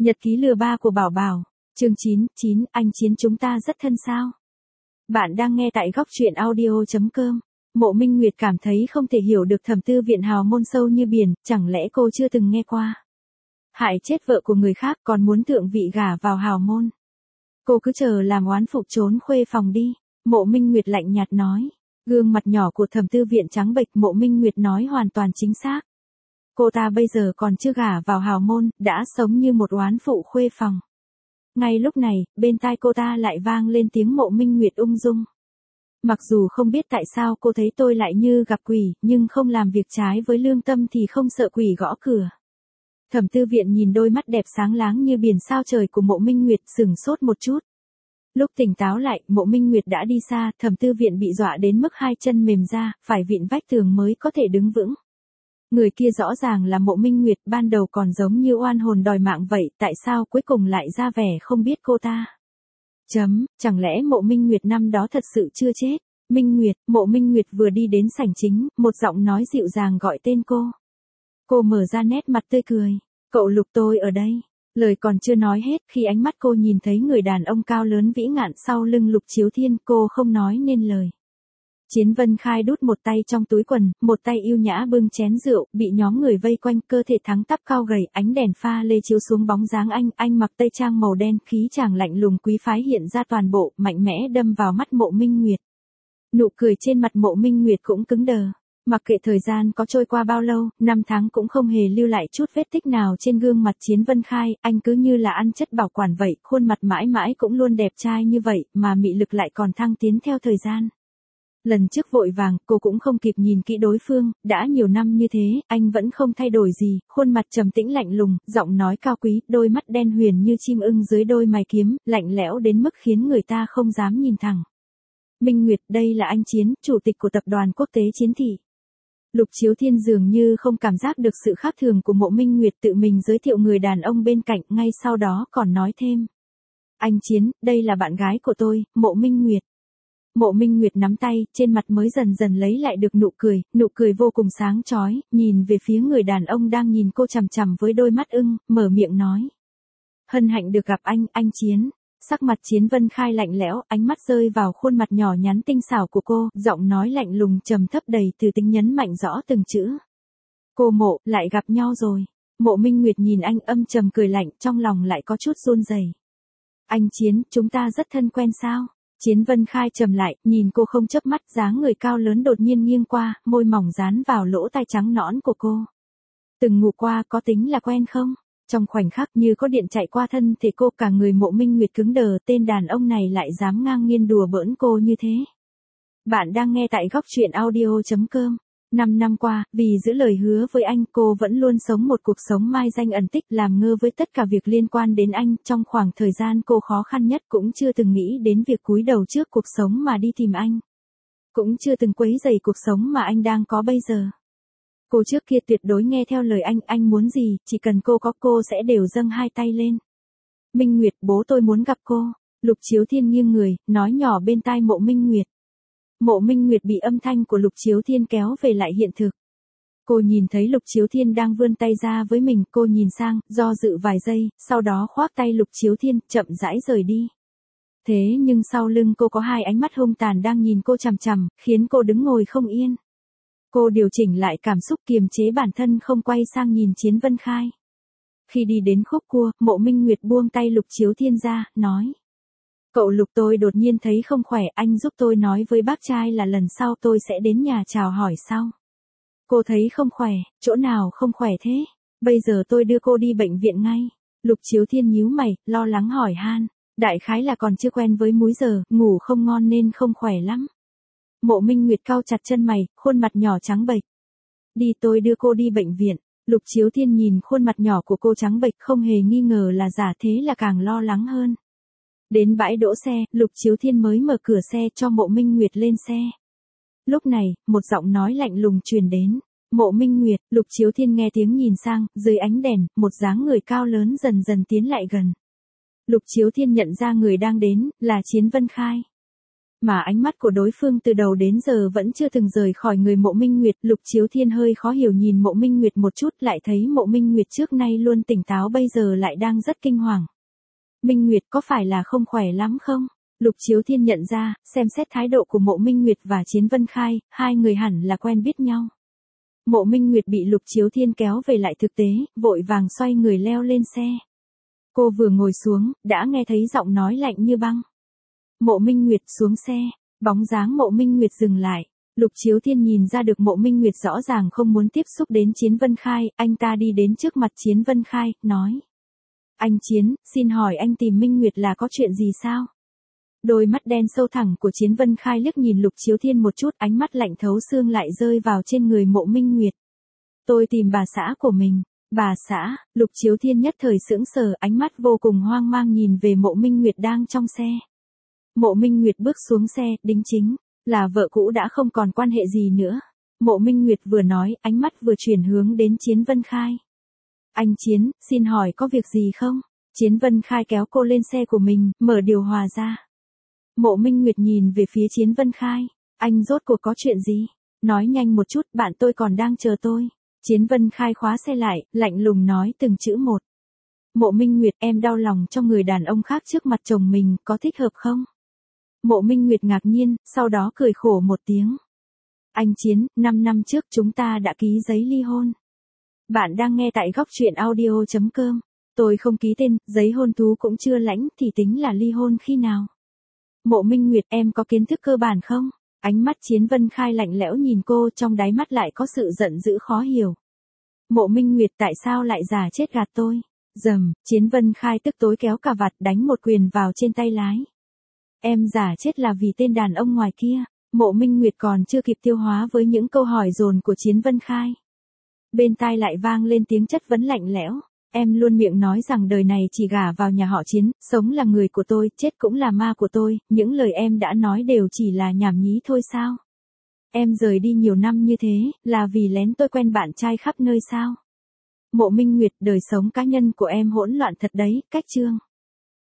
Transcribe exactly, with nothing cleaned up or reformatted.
Nhật ký lừa ba của Bảo Bảo, chương chín, chín, anh Chiến chúng ta rất thân sao? Bạn đang nghe tại góc truyện audio chấm com. Mộ Minh Nguyệt cảm thấy không thể hiểu được Thẩm Tư Viện hào môn sâu như biển, chẳng lẽ cô chưa từng nghe qua? Hại chết vợ của người khác còn muốn thượng vị gả vào hào môn. Cô cứ chờ làm oán phụ trốn khuê phòng đi, Mộ Minh Nguyệt lạnh nhạt nói. Gương mặt nhỏ của Thẩm Tư Viện trắng bệch, Mộ Minh Nguyệt nói hoàn toàn chính xác. Cô ta bây giờ còn chưa gả vào hào môn, đã sống như một oán phụ khuê phòng. Ngay lúc này, bên tai cô ta lại vang lên tiếng Mộ Minh Nguyệt ung dung. Mặc dù không biết tại sao cô thấy tôi lại như gặp quỷ, nhưng không làm việc trái với lương tâm thì không sợ quỷ gõ cửa. Thẩm Tư Viện nhìn đôi mắt đẹp sáng láng như biển sao trời của Mộ Minh Nguyệt, sửng sốt một chút. Lúc tỉnh táo lại, Mộ Minh Nguyệt đã đi xa, Thẩm Tư Viện bị dọa đến mức hai chân mềm ra, phải vịn vách tường mới có thể đứng vững. Người kia rõ ràng là Mộ Minh Nguyệt, ban đầu còn giống như oan hồn đòi mạng vậy, tại sao cuối cùng lại ra vẻ không biết cô ta? Chấm, chẳng lẽ Mộ Minh Nguyệt năm đó thật sự chưa chết? Minh Nguyệt, Mộ Minh Nguyệt vừa đi đến sảnh chính, một giọng nói dịu dàng gọi tên cô. Cô mở ra nét mặt tươi cười. Cậu Lục, tôi ở đây. Lời còn chưa nói hết, khi ánh mắt cô nhìn thấy người đàn ông cao lớn vĩ ngạn sau lưng Lục Chiếu Thiên, cô không nói nên lời. Chiến Vân Khai đút một tay trong túi quần, một tay yêu nhã bưng chén rượu, bị nhóm người vây quanh, cơ thể thắng tắp cao gầy, ánh đèn pha lê chiếu xuống bóng dáng anh, anh mặc tây trang màu đen, khí chàng lạnh lùng quý phái hiện ra toàn bộ, mạnh mẽ đâm vào mắt Mộ Minh Nguyệt. Nụ cười trên mặt Mộ Minh Nguyệt cũng cứng đờ. Mặc kệ thời gian có trôi qua bao lâu, năm tháng cũng không hề lưu lại chút vết tích nào trên gương mặt Chiến Vân Khai, anh cứ như là ăn chất bảo quản vậy, khuôn mặt mãi mãi cũng luôn đẹp trai như vậy, mà mị lực lại còn thăng tiến theo thời gian. Lần trước vội vàng, cô cũng không kịp nhìn kỹ đối phương, đã nhiều năm như thế, anh vẫn không thay đổi gì, khuôn mặt trầm tĩnh lạnh lùng, giọng nói cao quý, đôi mắt đen huyền như chim ưng dưới đôi mày kiếm, lạnh lẽo đến mức khiến người ta không dám nhìn thẳng. Minh Nguyệt, đây là anh Chiến, chủ tịch của tập đoàn quốc tế Chiến Thị. Lục Chiếu Thiên dường như không cảm giác được sự khác thường của Mộ Minh Nguyệt, tự mình giới thiệu người đàn ông bên cạnh, ngay sau đó còn nói thêm. Anh Chiến, đây là bạn gái của tôi, Mộ Minh Nguyệt. Mộ Minh Nguyệt nắm tay, trên mặt mới dần dần lấy lại được nụ cười, nụ cười vô cùng sáng chói, nhìn về phía người đàn ông đang nhìn cô chằm chằm với đôi mắt ưng, mở miệng nói. Hân hạnh được gặp anh, anh Chiến. Sắc mặt Chiến Vân Khai lạnh lẽo, ánh mắt rơi vào khuôn mặt nhỏ nhắn tinh xảo của cô, giọng nói lạnh lùng trầm thấp đầy từ tính nhấn mạnh rõ từng chữ. Cô Mộ, lại gặp nhau rồi. Mộ Minh Nguyệt nhìn anh âm trầm cười lạnh, trong lòng lại có chút run rẩy. Anh Chiến, chúng ta rất thân quen sao? Chiến Vân Khai trầm lại, nhìn cô không chớp mắt, dáng người cao lớn đột nhiên nghiêng qua, môi mỏng dán vào lỗ tai trắng nõn của cô. Từng ngủ qua có tính là quen không? Trong khoảnh khắc như có điện chạy qua thân thể cô, cả người Mộ Minh Nguyệt cứng đờ, tên đàn ông này lại dám ngang nhiên đùa bỡn cô như thế. Bạn đang nghe tại góc truyện audio chấm com. Năm năm qua, vì giữ lời hứa với anh, cô vẫn luôn sống một cuộc sống mai danh ẩn tích, làm ngơ với tất cả việc liên quan đến anh. Trong khoảng thời gian cô khó khăn nhất cũng chưa từng nghĩ đến việc cúi đầu trước cuộc sống mà đi tìm anh. Cũng chưa từng quấy rầy cuộc sống mà anh đang có bây giờ. Cô trước kia tuyệt đối nghe theo lời anh, anh muốn gì, chỉ cần cô có cô sẽ đều dâng hai tay lên. Minh Nguyệt, bố tôi muốn gặp cô. Lục Chiếu Thiên nghiêng người, nói nhỏ bên tai Mộ Minh Nguyệt. Mộ Minh Nguyệt bị âm thanh của Lục Chiếu Thiên kéo về lại hiện thực. Cô nhìn thấy Lục Chiếu Thiên đang vươn tay ra với mình, cô nhìn sang, do dự vài giây, sau đó khoác tay Lục Chiếu Thiên, chậm rãi rời đi. Thế nhưng sau lưng cô có hai ánh mắt hung tàn đang nhìn cô chằm chằm, khiến cô đứng ngồi không yên. Cô điều chỉnh lại cảm xúc, kiềm chế bản thân không quay sang nhìn Chiến Vân Khai. Khi đi đến khúc cua, Mộ Minh Nguyệt buông tay Lục Chiếu Thiên ra, nói. Cậu Lục, tôi đột nhiên thấy không khỏe, anh giúp tôi nói với bác trai là lần sau tôi sẽ đến nhà chào hỏi sau. Cô thấy không khỏe, chỗ nào không khỏe thế? Bây giờ tôi đưa cô đi bệnh viện ngay. Lục Chiếu Thiên nhíu mày, lo lắng hỏi han. Đại khái là còn chưa quen với múi giờ, ngủ không ngon nên không khỏe lắm. Mộ Minh Nguyệt cau chặt chân mày, khuôn mặt nhỏ trắng bệch. Đi, tôi đưa cô đi bệnh viện. Lục Chiếu Thiên nhìn khuôn mặt nhỏ của cô trắng bệch, không hề nghi ngờ là giả, thế là càng lo lắng hơn. Đến bãi đỗ xe, Lục Chiếu Thiên mới mở cửa xe cho Mộ Minh Nguyệt lên xe. Lúc này, một giọng nói lạnh lùng truyền đến. Mộ Minh Nguyệt. Lục Chiếu Thiên nghe tiếng nhìn sang, dưới ánh đèn, một dáng người cao lớn dần dần tiến lại gần. Lục Chiếu Thiên nhận ra người đang đến, là Chiến Vân Khai. Mà ánh mắt của đối phương từ đầu đến giờ vẫn chưa từng rời khỏi người Mộ Minh Nguyệt, Lục Chiếu Thiên hơi khó hiểu nhìn Mộ Minh Nguyệt một chút, lại thấy Mộ Minh Nguyệt trước nay luôn tỉnh táo bây giờ lại đang rất kinh hoàng. Minh Nguyệt có phải là không khỏe lắm không? Lục Chiếu Thiên nhận ra, xem xét thái độ của Mộ Minh Nguyệt và Chiến Vân Khai, hai người hẳn là quen biết nhau. Mộ Minh Nguyệt bị Lục Chiếu Thiên kéo về lại thực tế, vội vàng xoay người leo lên xe. Cô vừa ngồi xuống, đã nghe thấy giọng nói lạnh như băng. Mộ Minh Nguyệt xuống xe, bóng dáng Mộ Minh Nguyệt dừng lại. Lục Chiếu Thiên nhìn ra được Mộ Minh Nguyệt rõ ràng không muốn tiếp xúc đến Chiến Vân Khai, anh ta đi đến trước mặt Chiến Vân Khai, nói. Anh Chiến, xin hỏi anh tìm Minh Nguyệt là có chuyện gì sao? Đôi mắt đen sâu thẳng của Chiến Vân Khai liếc nhìn Lục Chiếu Thiên một chút, ánh mắt lạnh thấu xương lại rơi vào trên người Mộ Minh Nguyệt. Tôi tìm bà xã của mình. Bà xã, Lục Chiếu Thiên nhất thời sững sờ, ánh mắt vô cùng hoang mang nhìn về Mộ Minh Nguyệt đang trong xe. Mộ Minh Nguyệt bước xuống xe, đính chính, là vợ cũ đã không còn quan hệ gì nữa. Mộ Minh Nguyệt vừa nói, ánh mắt vừa chuyển hướng đến Chiến Vân Khai. Anh Chiến, xin hỏi có việc gì không? Chiến Vân Khai kéo cô lên xe của mình, mở điều hòa ra. Mộ Minh Nguyệt nhìn về phía Chiến Vân Khai. Anh rốt cuộc có chuyện gì? Nói nhanh một chút, bạn tôi còn đang chờ tôi. Chiến Vân Khai khóa xe lại, lạnh lùng nói từng chữ một. Mộ Minh Nguyệt, em đau lòng cho người đàn ông khác trước mặt chồng mình, có thích hợp không? Mộ Minh Nguyệt ngạc nhiên, sau đó cười khổ một tiếng. Anh Chiến, năm năm trước chúng ta đã ký giấy ly hôn. Bạn đang nghe tại góc truyện audio chấm com. Tôi không ký tên, giấy hôn thú cũng chưa lãnh thì tính là ly hôn khi nào? Mộ Minh Nguyệt, em có kiến thức cơ bản không? Ánh mắt Chiến Vân Khai lạnh lẽo nhìn cô, trong đáy mắt lại có sự giận dữ khó hiểu. Mộ Minh Nguyệt, tại sao lại giả chết gạt tôi? Dầm, Chiến Vân Khai tức tối kéo cà vạt đánh một quyền vào trên tay lái. Em giả chết là vì tên đàn ông ngoài kia. Mộ Minh Nguyệt còn chưa kịp tiêu hóa với những câu hỏi dồn của Chiến Vân Khai. Bên tai lại vang lên tiếng chất vấn lạnh lẽo. Em luôn miệng nói rằng đời này chỉ gả vào nhà họ Chiến, sống là người của tôi, chết cũng là ma của tôi, những lời em đã nói đều chỉ là nhảm nhí thôi sao? Em rời đi nhiều năm như thế, là vì lén tôi quen bạn trai khắp nơi sao? Mộ Minh Nguyệt, đời sống cá nhân của em hỗn loạn thật đấy, cách chương.